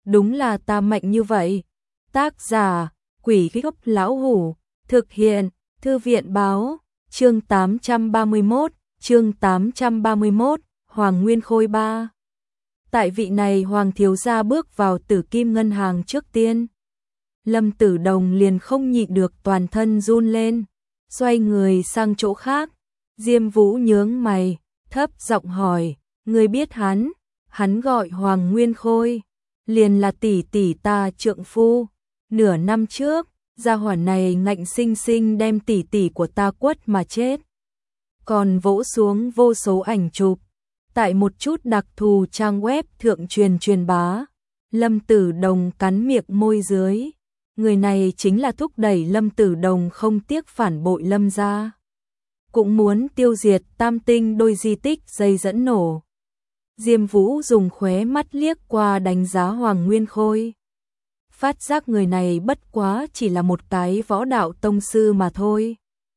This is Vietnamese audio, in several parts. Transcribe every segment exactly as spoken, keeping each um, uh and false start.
đúng là ta mạnh như vậy. Tác giả, Quỷ Gốc Lão Hủ, thực hiện, Thư viện Báo, chương tám trăm ba mươi mốt, chương tám trăm ba mươi mốt, Hoàng Nguyên Khôi ba. Tại vị này Hoàng thiếu gia bước vào Tử Kim ngân hàng trước tiên. Lâm Tử Đồng liền không nhịn được toàn thân run lên, xoay người sang chỗ khác. Diêm Vũ nhướng mày, thấp giọng hỏi, ngươi biết hắn? Hắn gọi Hoàng Nguyên Khôi, liền là tỷ tỷ ta trượng phu. Nửa năm trước, gia hỏa này ngạnh sinh sinh đem tỷ tỷ của ta quất mà chết. Còn vỗ xuống vô số ảnh chụp, tại một chút đặc thù trang web thượng truyền truyền bá. Lâm Tử Đồng cắn miệng môi dưới. Người này chính là thúc đẩy Lâm Tử Đồng không tiếc phản bội Lâm gia, cũng muốn tiêu diệt Tam Tinh đôi di tích dây dẫn nổ. Diêm Vũ dùng khóe mắt liếc qua đánh giá Hoàng Nguyên Khôi. Phát giác người này bất quá chỉ là một cái võ đạo tông sư mà thôi.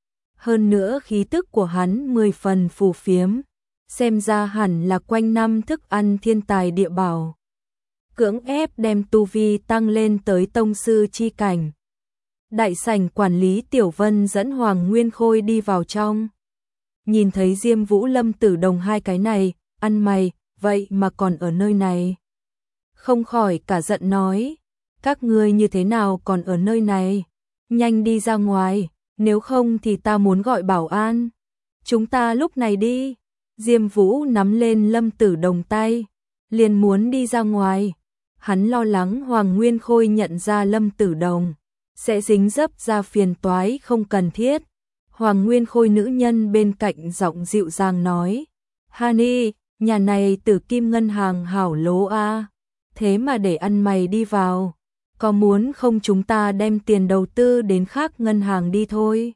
Hơn nữa khí tức của hắn mười phần phù phiếm, xem ra hẳn là quanh năm thức ăn thiên tài địa bảo. Cưỡng ép đem tu vi tăng lên tới tông sư chi cảnh. Đại sảnh quản lý Tiểu Vân dẫn Hoàng Nguyên Khôi đi vào trong. Nhìn thấy Diêm Vũ Lâm Tử Đồng hai cái này, ăn mày, vậy mà còn ở nơi này. Không khỏi cả giận nói, các ngươi như thế nào còn ở nơi này? Nhanh đi ra ngoài, nếu không thì ta muốn gọi bảo an. Chúng ta lúc này đi. Diêm Vũ nắm lên Lâm Tử Đồng tay, liền muốn đi ra ngoài. Hắn lo lắng Hoàng Nguyên Khôi nhận ra Lâm Tử Đồng sẽ dính dấp ra phiền toái không cần thiết. Hoàng Nguyên Khôi nữ nhân bên cạnh giọng dịu dàng nói, Hani, nhà này Tử Kim ngân hàng hảo lố a, thế mà để ăn mày đi vào, có muốn không chúng ta đem tiền đầu tư đến khác ngân hàng đi thôi.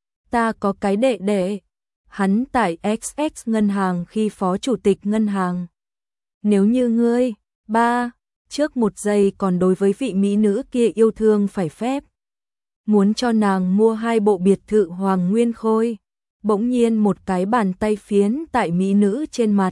Ta có cái đệ đệ, hắn tại ích ích ngân hàng khi phó chủ tịch ngân hàng. Nếu như ngươi, ba, trước một giây còn đối với vị mỹ nữ kia yêu thương phải phép, muốn cho nàng mua hai bộ biệt thự Hoàng Nguyên Khôi, bỗng nhiên một cái bàn tay phiến tại mỹ nữ trên mặt,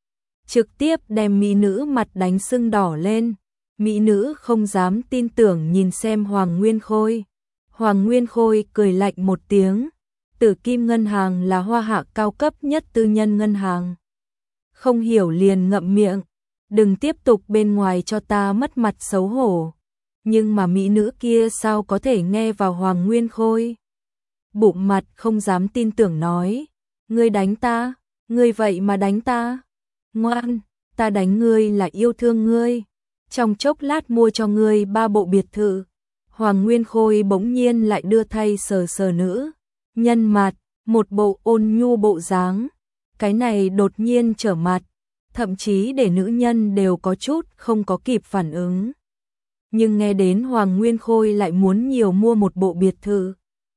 trực tiếp đem mỹ nữ mặt đánh sưng đỏ lên. Mỹ nữ không dám tin tưởng nhìn xem Hoàng Nguyên Khôi. Hoàng Nguyên Khôi cười lạnh một tiếng, Tử Kim ngân hàng là Hoa Hạ cao cấp nhất tư nhân ngân hàng. Không hiểu liền ngậm miệng, đừng tiếp tục bên ngoài cho ta mất mặt xấu hổ. Nhưng mà mỹ nữ kia sao có thể nghe vào Hoàng Nguyên Khôi? Bụng mặt không dám tin tưởng nói, ngươi đánh ta, ngươi vậy mà đánh ta. Ngoan, ta đánh ngươi là yêu thương ngươi. Trong chốc lát mua cho ngươi ba bộ biệt thự. Hoàng Nguyên Khôi bỗng nhiên lại đưa thay sờ sờ nữ nhân mặt, một bộ ôn nhu bộ dáng. Cái này đột nhiên trở mặt, thậm chí để nữ nhân đều có chút không có kịp phản ứng. Nhưng nghe đến Hoàng Nguyên Khôi lại muốn nhiều mua một bộ biệt thự,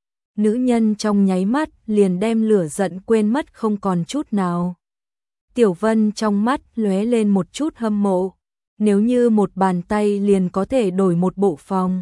nữ nhân trong nháy mắt liền đem lửa giận quên mất không còn chút nào. Tiểu Vân trong mắt lóe lên một chút hâm mộ, nếu như một bàn tay liền có thể đổi một bộ phòng,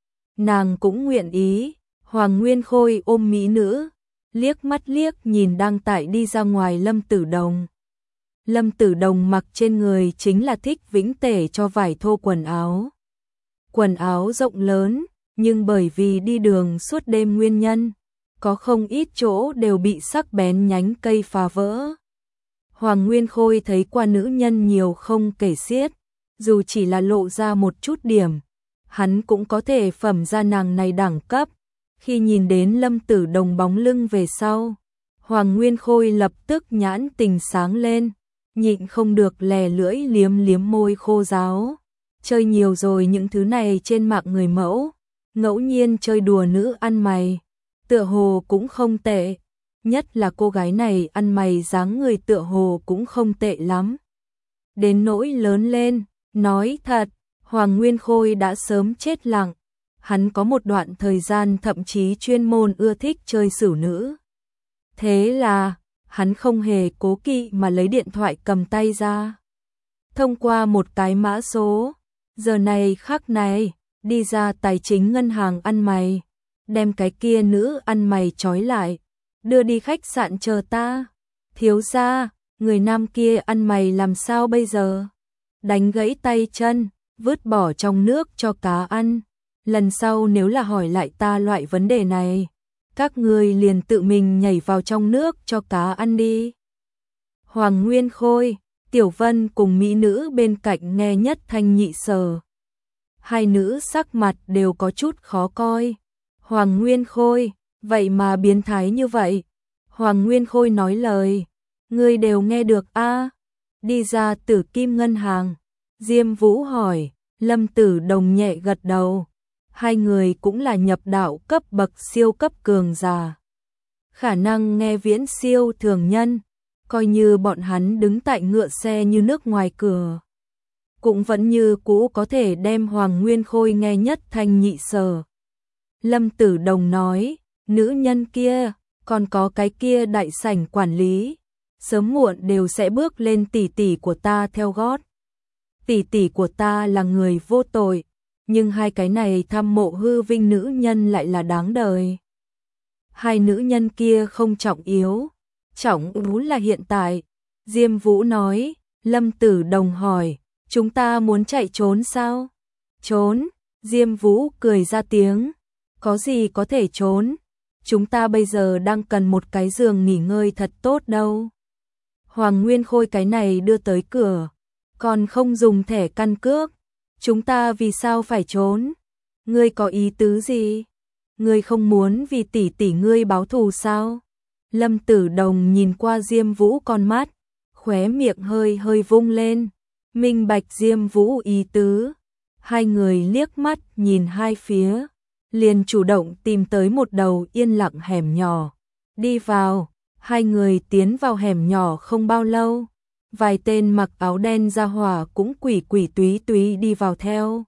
nàng cũng nguyện ý. Hoàng Nguyên Khôi ôm mỹ nữ, liếc mắt liếc nhìn đang tại đi ra ngoài Lâm Tử Đồng. Lâm Tử Đồng mặc trên người chính là Thích Vĩnh Tể cho vải thô quần áo. Quần áo rộng lớn, nhưng bởi vì đi đường suốt đêm nguyên nhân, có không ít chỗ đều bị sắc bén nhánh cây phá vỡ. Hoàng Nguyên Khôi thấy qua nữ nhân nhiều không kể xiết, dù chỉ là lộ ra một chút điểm, hắn cũng có thể phẩm ra nàng này đẳng cấp. Khi nhìn đến Lâm Tử Đồng bóng lưng về sau, Hoàng Nguyên Khôi lập tức nhãn tình sáng lên, nhịn không được lè lưỡi liếm liếm môi khô ráo. Chơi nhiều rồi những thứ này trên mạng người mẫu, ngẫu nhiên chơi đùa nữ ăn mày, tựa hồ cũng không tệ. Nhất là cô gái này ăn mày dáng người tựa hồ cũng không tệ lắm. Đến nỗi lớn lên, nói thật, Hoàng Nguyên Khôi đã sớm chết lặng. Hắn có một đoạn thời gian thậm chí chuyên môn ưa thích chơi xửu nữ. Thế là, hắn không hề cố kỵ mà lấy điện thoại cầm tay ra. Thông qua một cái mã số, giờ này khắc này, đi ra tài chính ngân hàng ăn mày, đem cái kia nữ ăn mày trói lại, đưa đi khách sạn chờ ta. Thiếu gia, người nam kia ăn mày làm sao bây giờ? Đánh gãy tay chân, vứt bỏ trong nước cho cá ăn. Lần sau nếu là hỏi lại ta loại vấn đề này, các ngươi liền tự mình nhảy vào trong nước cho cá ăn đi. Hoàng Nguyên Khôi, Tiểu Vân cùng mỹ nữ bên cạnh nghe nhất thanh nhị sở. Hai nữ sắc mặt đều có chút khó coi. Hoàng Nguyên Khôi, vậy mà biến thái như vậy. Hoàng Nguyên Khôi nói lời, ngươi đều nghe được a? Đi ra Tử Kim ngân hàng. Diêm Vũ hỏi, Lâm Tử Đồng nhẹ gật đầu. Hai người cũng là nhập đạo cấp bậc siêu cấp cường giả. Khả năng nghe viễn siêu thường nhân, coi như bọn hắn đứng tại ngựa xe như nước ngoài cửa, cũng vẫn như cũ có thể đem Hoàng Nguyên Khôi nghe nhất thanh nhị sở. Lâm Tử Đồng nói, nữ nhân kia, còn có cái kia đại sảnh quản lý, sớm muộn đều sẽ bước lên tỷ tỷ của ta theo gót. Tỷ tỷ của ta là người vô tội, nhưng hai cái này tham mộ hư vinh nữ nhân lại là đáng đời. Hai nữ nhân kia không trọng yếu, trọng yếu là hiện tại. Diêm Vũ nói. Lâm Tử Đồng hỏi, chúng ta muốn chạy trốn sao? Trốn? Diêm Vũ cười ra tiếng, có gì có thể trốn? Chúng ta bây giờ đang cần một cái giường nghỉ ngơi thật tốt đâu. Hoàng Nguyên Khôi cái này đưa tới cửa, còn không dùng thẻ căn cước. Chúng ta vì sao phải trốn? Ngươi có ý tứ gì? Ngươi không muốn vì tỷ tỷ ngươi báo thù sao? Lâm Tử Đồng nhìn qua Diêm Vũ con mắt, khóe miệng hơi hơi vung lên, minh bạch Diêm Vũ ý tứ. Hai người liếc mắt nhìn hai phía, liền chủ động tìm tới một đầu yên lặng hẻm nhỏ. Đi vào, hai người tiến vào hẻm nhỏ không bao lâu, vài tên mặc áo đen ra hỏa cũng quỷ quỷ túy túy đi vào theo.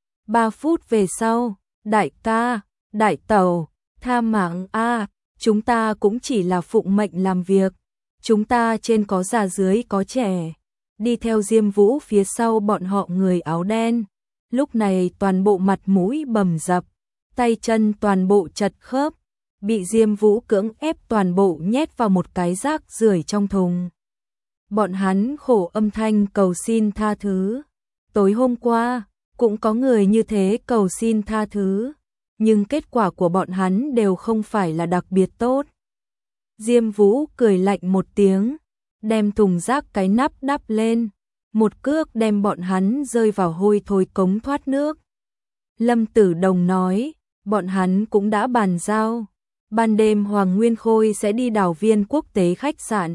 Ba phút về sau, đại ca, đại tẩu, tha mạng a, chúng ta cũng chỉ là phụng mệnh làm việc, chúng ta trên có già dưới có trẻ. Đi theo Diêm Vũ phía sau bọn họ người áo đen, lúc này toàn bộ mặt mũi bầm dập, tay chân toàn bộ chật khớp, bị Diêm Vũ cưỡng ép toàn bộ nhét vào một cái rác rưởi trong thùng. Bọn hắn khổ âm thanh cầu xin tha thứ. Tối hôm qua, cũng có người như thế cầu xin tha thứ, nhưng kết quả của bọn hắn đều không phải là đặc biệt tốt. Diêm Vũ cười lạnh một tiếng, đem thùng rác cái nắp đắp lên, một cước đem bọn hắn rơi vào hôi thối cống thoát nước. Lâm Tử Đồng nói, bọn hắn cũng đã bàn giao, ban đêm Hoàng Nguyên Khôi sẽ đi đảo viên quốc tế khách sạn.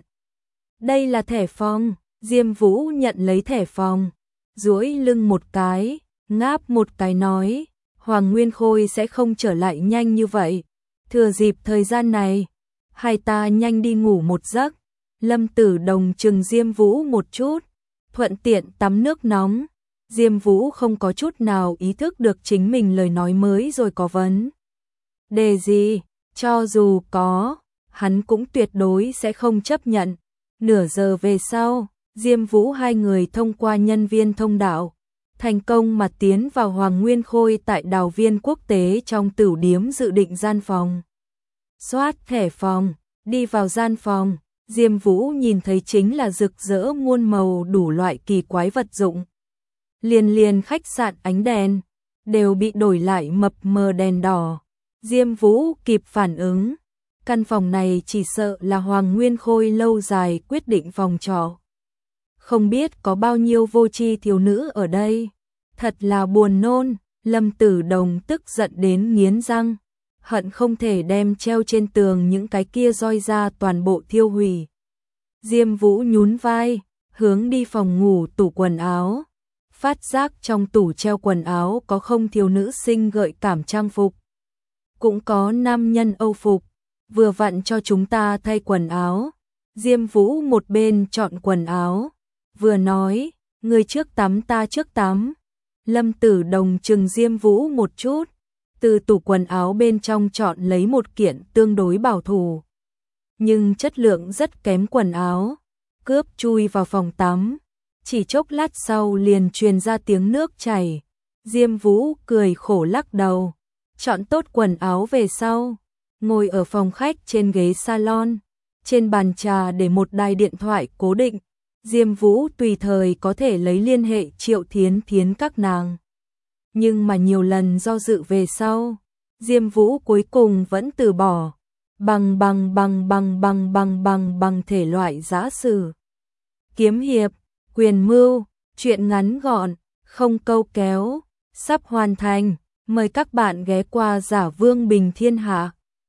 Đây là thẻ phòng. Diêm Vũ nhận lấy thẻ phòng, duỗi lưng một cái, ngáp một cái nói, Hoàng Nguyên Khôi sẽ không trở lại nhanh như vậy. Thừa dịp thời gian này, hai ta nhanh đi ngủ một giấc. Lâm Tử Đồng chừng Diêm Vũ một chút, thuận tiện tắm nước nóng. Diêm Vũ không có chút nào ý thức được chính mình lời nói mới rồi có vấn đề gì, cho dù có, hắn cũng tuyệt đối sẽ không chấp nhận. Nửa giờ về sau, Diêm Vũ hai người thông qua nhân viên thông đạo, thành công mà tiến vào Hoàng Nguyên Khôi tại đào viên quốc tế trong tửu điếm dự định gian phòng. Soát thẻ phòng, đi vào gian phòng, Diêm Vũ nhìn thấy chính là rực rỡ muôn màu đủ loại kỳ quái vật dụng. Liền liền khách sạn ánh đèn, đều bị đổi lại mập mờ đèn đỏ. Diêm Vũ kịp phản ứng. Căn phòng này chỉ sợ là Hoàng Nguyên Khôi lâu dài quyết định phòng trọ. Không biết có bao nhiêu vô tri thiếu nữ ở đây. Thật là buồn nôn. Lâm Tử Đồng tức giận đến nghiến răng, hận không thể đem treo trên tường những cái kia roi ra toàn bộ thiêu hủy. Diêm Vũ nhún vai, hướng đi phòng ngủ tủ quần áo. Phát giác trong tủ treo quần áo có không thiếu nữ sinh gợi cảm trang phục, cũng có nam nhân Âu phục, vừa vặn cho chúng ta thay quần áo. Diêm Vũ một bên chọn quần áo, vừa nói, người trước tắm ta trước tắm. Lâm Tử Đồng chừng Diêm Vũ một chút, từ tủ quần áo bên trong chọn lấy một kiện tương đối bảo thủ, nhưng chất lượng rất kém quần áo, cướp chui vào phòng tắm. Chỉ chốc lát sau liền truyền ra tiếng nước chảy. Diêm Vũ cười khổ lắc đầu, chọn tốt quần áo về sau, ngồi ở phòng khách trên ghế salon, trên bàn trà để một đài điện thoại cố định, Diêm Vũ tùy thời có thể lấy liên hệ Triệu Thiến Thiến các nàng. Nhưng mà nhiều lần do dự về sau, Diêm Vũ cuối cùng vẫn từ bỏ, bằng bằng bằng bằng bằng bằng bằng bằng thể loại giã sử, kiếm hiệp, quyền mưu, truyện ngắn gọn, không câu kéo, sắp hoàn thành. Mời các bạn ghé qua Giả Vương Bình Thiên Hạ.